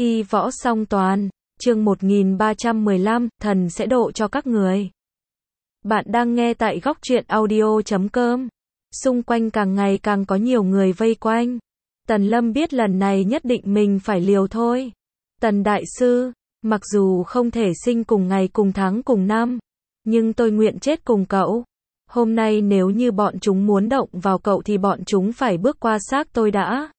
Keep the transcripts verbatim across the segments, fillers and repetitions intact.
Y võ song toàn, chương một nghìn ba trăm mười lăm, thần sẽ độ cho các người. Bạn đang nghe tại góc truyện audio chấm com. Xung quanh càng ngày càng có nhiều người vây quanh. Tần Lâm biết lần này nhất định mình phải liều thôi. Tần Đại Sư, mặc dù không thể sinh cùng ngày cùng tháng cùng năm, nhưng tôi nguyện chết cùng cậu. Hôm nay nếu như bọn chúng muốn động vào cậu thì bọn chúng phải bước qua xác tôi đã.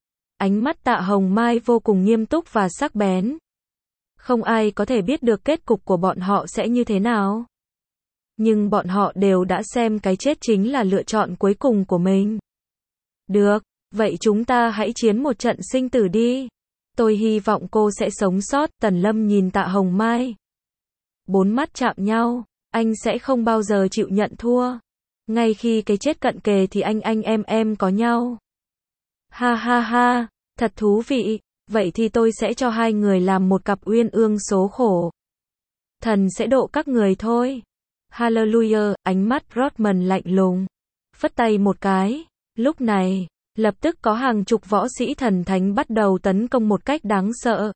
Ánh mắt Tạ Hồng Mai vô cùng nghiêm túc và sắc bén. Không ai có thể biết được kết cục của bọn họ sẽ như thế nào. Nhưng bọn họ đều đã xem cái chết chính là lựa chọn cuối cùng của mình. Được, vậy chúng ta hãy chiến một trận sinh tử đi. Tôi hy vọng cô sẽ sống sót. Tần Lâm nhìn Tạ Hồng Mai. Bốn mắt chạm nhau, anh sẽ không bao giờ chịu nhận thua. Ngay khi cái chết cận kề thì anh anh em em có nhau. Ha ha ha, thật thú vị, vậy thì tôi sẽ cho hai người làm một cặp uyên ương số khổ. Thần sẽ độ các người thôi. Hallelujah, ánh mắt Rodman lạnh lùng. Phất tay một cái, lúc này, lập tức có hàng chục võ sĩ thần thánh bắt đầu tấn công một cách đáng sợ.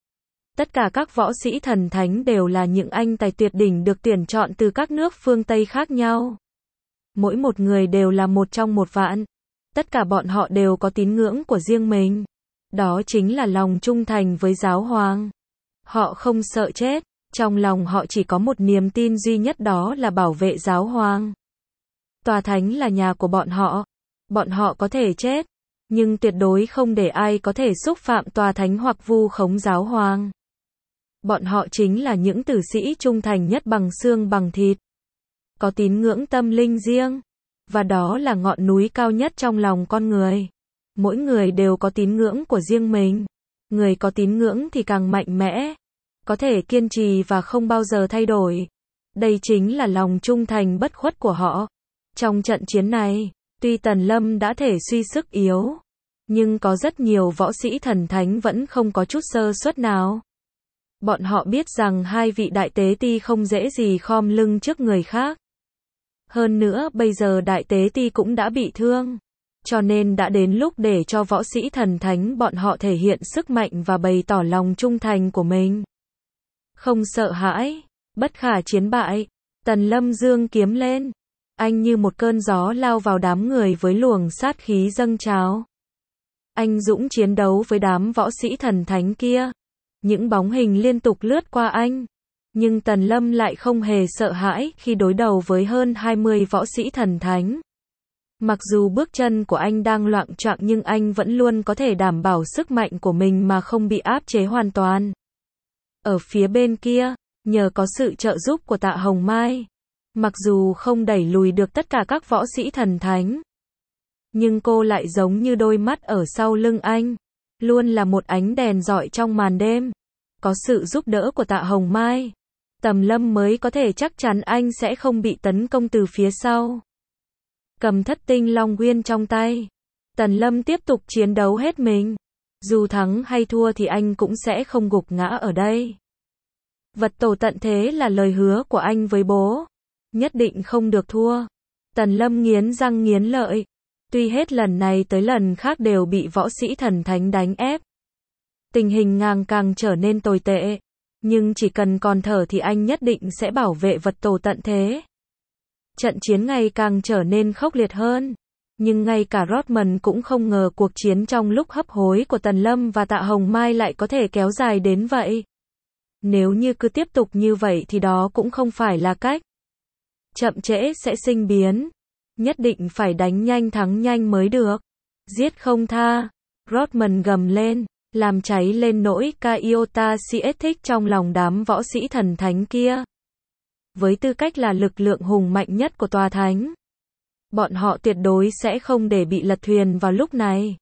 Tất cả các võ sĩ thần thánh đều là những anh tài tuyệt đỉnh được tuyển chọn từ các nước phương Tây khác nhau. Mỗi một người đều là một trong một vạn. Tất cả bọn họ đều có tín ngưỡng của riêng mình. Đó chính là lòng trung thành với giáo hoàng. Họ không sợ chết. Trong lòng họ chỉ có một niềm tin duy nhất, đó là bảo vệ giáo hoàng. Tòa thánh là nhà của bọn họ. Bọn họ có thể chết, nhưng tuyệt đối không để ai có thể xúc phạm tòa thánh hoặc vu khống giáo hoàng. Bọn họ chính là những tử sĩ trung thành nhất bằng xương bằng thịt. Có tín ngưỡng tâm linh riêng. Và đó là ngọn núi cao nhất trong lòng con người. Mỗi người đều có tín ngưỡng của riêng mình. Người có tín ngưỡng thì càng mạnh mẽ. Có thể kiên trì và không bao giờ thay đổi. Đây chính là lòng trung thành bất khuất của họ. Trong trận chiến này, tuy Tần Lâm đã thể suy sức yếu, nhưng có rất nhiều võ sĩ thần thánh vẫn không có chút sơ suất nào. Bọn họ biết rằng hai vị đại tế ti không dễ gì khom lưng trước người khác. Hơn nữa bây giờ đại tế ti cũng đã bị thương. Cho nên đã đến lúc để cho võ sĩ thần thánh bọn họ thể hiện sức mạnh và bày tỏ lòng trung thành của mình. Không sợ hãi, bất khả chiến bại. Tần Lâm giương kiếm lên. Anh như một cơn gió lao vào đám người với luồng sát khí dâng trào. Anh dũng chiến đấu với đám võ sĩ thần thánh kia. Những bóng hình liên tục lướt qua anh. Nhưng Tần Lâm lại không hề sợ hãi khi đối đầu với hơn hai mươi võ sĩ thần thánh. Mặc dù bước chân của anh đang loạng choạng nhưng anh vẫn luôn có thể đảm bảo sức mạnh của mình mà không bị áp chế hoàn toàn. Ở phía bên kia, nhờ có sự trợ giúp của Tạ Hồng Mai, mặc dù không đẩy lùi được tất cả các võ sĩ thần thánh, nhưng cô lại giống như đôi mắt ở sau lưng anh, luôn là một ánh đèn rọi trong màn đêm. Có sự giúp đỡ của Tạ Hồng Mai, Tần Lâm mới có thể chắc chắn anh sẽ không bị tấn công từ phía sau. Cầm thất tinh long nguyên trong tay, Tần Lâm tiếp tục chiến đấu hết mình. Dù thắng hay thua thì anh cũng sẽ không gục ngã ở đây. Vật tổ tận thế là lời hứa của anh với bố. Nhất định không được thua. Tần Lâm nghiến răng nghiến lợi. Tuy hết lần này tới lần khác đều bị võ sĩ thần thánh đánh ép. Tình hình càng càng trở nên tồi tệ. Nhưng chỉ cần còn thở thì anh nhất định sẽ bảo vệ vật tổ tận thế. Trận chiến ngày càng trở nên khốc liệt hơn. Nhưng ngay cả Rodman cũng không ngờ cuộc chiến trong lúc hấp hối của Tần Lâm và Tạ Hồng Mai lại có thể kéo dài đến vậy. Nếu như cứ tiếp tục như vậy thì đó cũng không phải là cách. Chậm trễ sẽ sinh biến. Nhất định phải đánh nhanh thắng nhanh mới được. Giết không tha. Rodman gầm lên, làm cháy lên nỗi Kaiota Siethik trong lòng đám võ sĩ thần thánh kia. Với tư cách là lực lượng hùng mạnh nhất của tòa thánh, bọn họ tuyệt đối sẽ không để bị lật thuyền vào lúc này.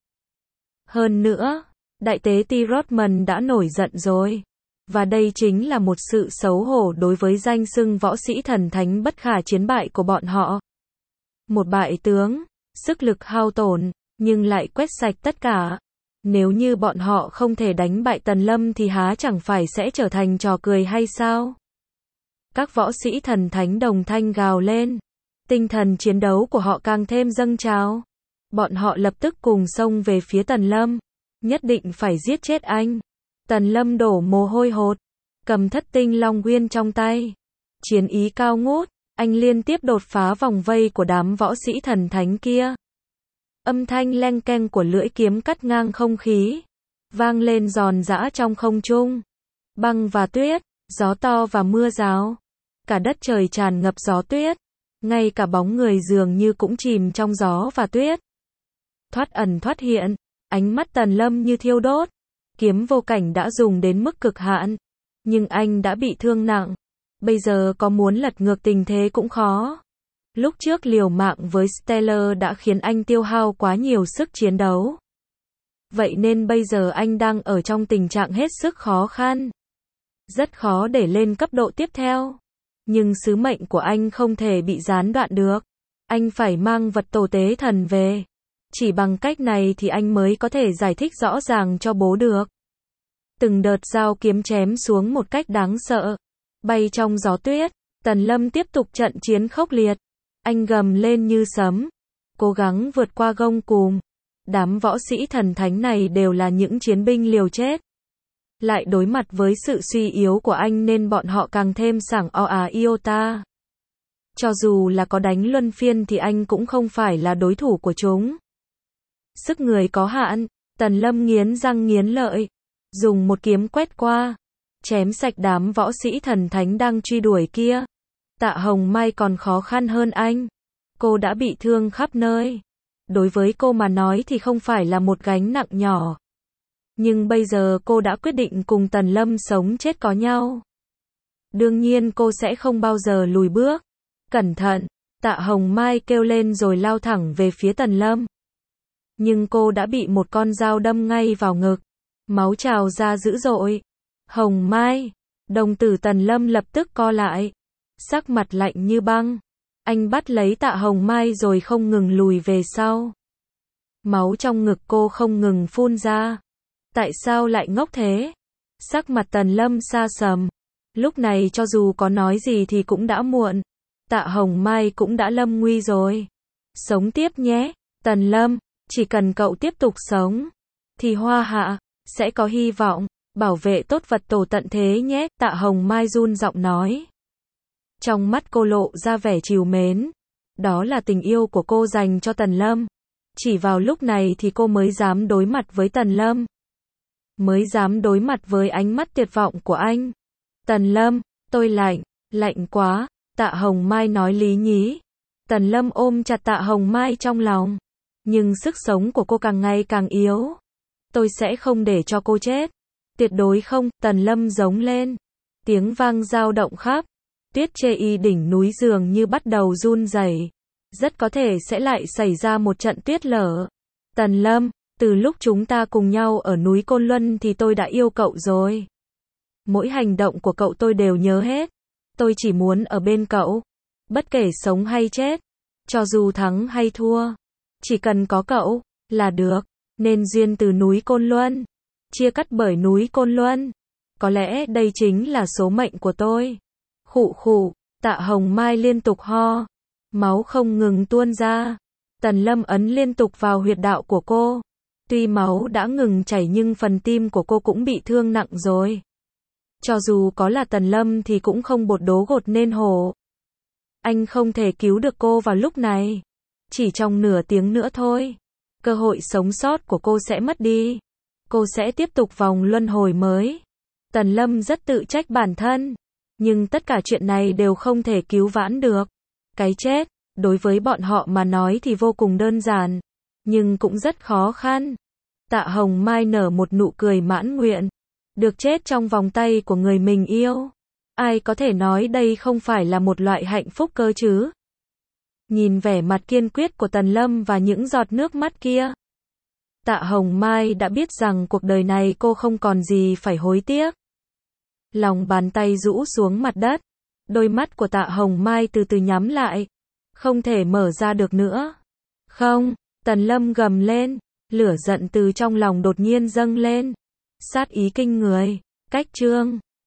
Hơn nữa, đại tế ti Rodman đã nổi giận rồi. Và đây chính là một sự xấu hổ đối với danh xưng võ sĩ thần thánh bất khả chiến bại của bọn họ. Một bại tướng, sức lực hao tổn, nhưng lại quét sạch tất cả. Nếu như bọn họ không thể đánh bại Tần Lâm thì há chẳng phải sẽ trở thành trò cười hay sao? Các võ sĩ thần thánh đồng thanh gào lên. Tinh thần chiến đấu của họ càng thêm dâng trào. Bọn họ lập tức cùng xông về phía Tần Lâm. Nhất định phải giết chết anh. Tần Lâm đổ mồ hôi hột, cầm thất tinh long quyên trong tay. Chiến ý cao ngút, anh liên tiếp đột phá vòng vây của đám võ sĩ thần thánh kia. Âm thanh leng keng của lưỡi kiếm cắt ngang không khí, vang lên giòn giã trong không trung. Băng và tuyết, gió to và mưa rào. Cả đất trời tràn ngập gió tuyết. Ngay cả bóng người dường như cũng chìm trong gió và tuyết. Thoát ẩn thoát hiện, ánh mắt Tần Lâm như thiêu đốt. Kiếm vô cảnh đã dùng đến mức cực hạn. Nhưng anh đã bị thương nặng. Bây giờ có muốn lật ngược tình thế cũng khó. Lúc trước liều mạng với Stellar đã khiến anh tiêu hao quá nhiều sức chiến đấu. Vậy nên bây giờ anh đang ở trong tình trạng hết sức khó khăn. Rất khó để lên cấp độ tiếp theo. Nhưng sứ mệnh của anh không thể bị gián đoạn được. Anh phải mang vật tổ tế thần về. Chỉ bằng cách này thì anh mới có thể giải thích rõ ràng cho bố được. Từng đợt dao kiếm chém xuống một cách đáng sợ. Bay trong gió tuyết, Tần Lâm tiếp tục trận chiến khốc liệt. Anh gầm lên như sấm, cố gắng vượt qua gông cùm. Đám võ sĩ thần thánh này đều là những chiến binh liều chết. Lại đối mặt với sự suy yếu của anh nên bọn họ càng thêm sảng o à iota. Cho dù là có đánh luân phiên thì anh cũng không phải là đối thủ của chúng. Sức người có hạn, Tần Lâm nghiến răng nghiến lợi, dùng một kiếm quét qua, chém sạch đám võ sĩ thần thánh đang truy đuổi kia. Tạ Hồng Mai còn khó khăn hơn anh. Cô đã bị thương khắp nơi. Đối với cô mà nói thì không phải là một gánh nặng nhỏ. Nhưng bây giờ cô đã quyết định cùng Tần Lâm sống chết có nhau. Đương nhiên cô sẽ không bao giờ lùi bước. Cẩn thận, Tạ Hồng Mai kêu lên rồi lao thẳng về phía Tần Lâm. Nhưng cô đã bị một con dao đâm ngay vào ngực. Máu trào ra dữ dội. Hồng Mai, đồng tử Tần Lâm lập tức co lại. Sắc mặt lạnh như băng. Anh bắt lấy Tạ Hồng Mai rồi không ngừng lùi về sau. Máu trong ngực cô không ngừng phun ra. Tại sao lại ngốc thế? Sắc mặt Tần Lâm sa sầm. Lúc này cho dù có nói gì thì cũng đã muộn. Tạ Hồng Mai cũng đã lâm nguy rồi. Sống tiếp nhé, Tần Lâm. Chỉ cần cậu tiếp tục sống, thì Hoa Hạ sẽ có hy vọng. Bảo vệ tốt vật tổ tận thế nhé. Tạ Hồng Mai run giọng nói. Trong mắt cô lộ ra vẻ trìu mến. Đó là tình yêu của cô dành cho Tần Lâm. Chỉ vào lúc này thì cô mới dám đối mặt với Tần Lâm. Mới dám đối mặt với ánh mắt tuyệt vọng của anh. Tần Lâm, tôi lạnh, lạnh quá. Tạ Hồng Mai nói lý nhí. Tần Lâm ôm chặt Tạ Hồng Mai trong lòng. Nhưng sức sống của cô càng ngày càng yếu. Tôi sẽ không để cho cô chết. Tuyệt đối không, Tần Lâm giống lên. Tiếng vang dao động khắp. Tuyết chê y đỉnh núi dường như bắt đầu run rẩy. Rất có thể sẽ lại xảy ra một trận tuyết lở. Tần Lâm, từ lúc chúng ta cùng nhau ở núi Côn Luân thì tôi đã yêu cậu rồi. Mỗi hành động của cậu tôi đều nhớ hết. Tôi chỉ muốn ở bên cậu. Bất kể sống hay chết. Cho dù thắng hay thua. Chỉ cần có cậu, là được. Nên duyên từ núi Côn Luân. Chia cắt bởi núi Côn Luân. Có lẽ đây chính là số mệnh của tôi. Khụ khụ, Tạ Hồng Mai liên tục ho. Máu không ngừng tuôn ra. Tần Lâm ấn liên tục vào huyệt đạo của cô. Tuy máu đã ngừng chảy nhưng phần tim của cô cũng bị thương nặng rồi. Cho dù có là Tần Lâm thì cũng không bột đố gột nên hổ. Anh không thể cứu được cô vào lúc này. Chỉ trong nửa tiếng nữa thôi. Cơ hội sống sót của cô sẽ mất đi. Cô sẽ tiếp tục vòng luân hồi mới. Tần Lâm rất tự trách bản thân. Nhưng tất cả chuyện này đều không thể cứu vãn được. Cái chết, đối với bọn họ mà nói thì vô cùng đơn giản. Nhưng cũng rất khó khăn. Tạ Hồng Mai nở một nụ cười mãn nguyện. Được chết trong vòng tay của người mình yêu. Ai có thể nói đây không phải là một loại hạnh phúc cơ chứ? Nhìn vẻ mặt kiên quyết của Tần Lâm và những giọt nước mắt kia. Tạ Hồng Mai đã biết rằng cuộc đời này cô không còn gì phải hối tiếc. Lòng bàn tay rũ xuống mặt đất. Đôi mắt của Tạ Hồng Mai từ từ nhắm lại. Không thể mở ra được nữa. Không, Tần Lâm gầm lên. Lửa giận từ trong lòng đột nhiên dâng lên. Sát ý kinh người. Cách chương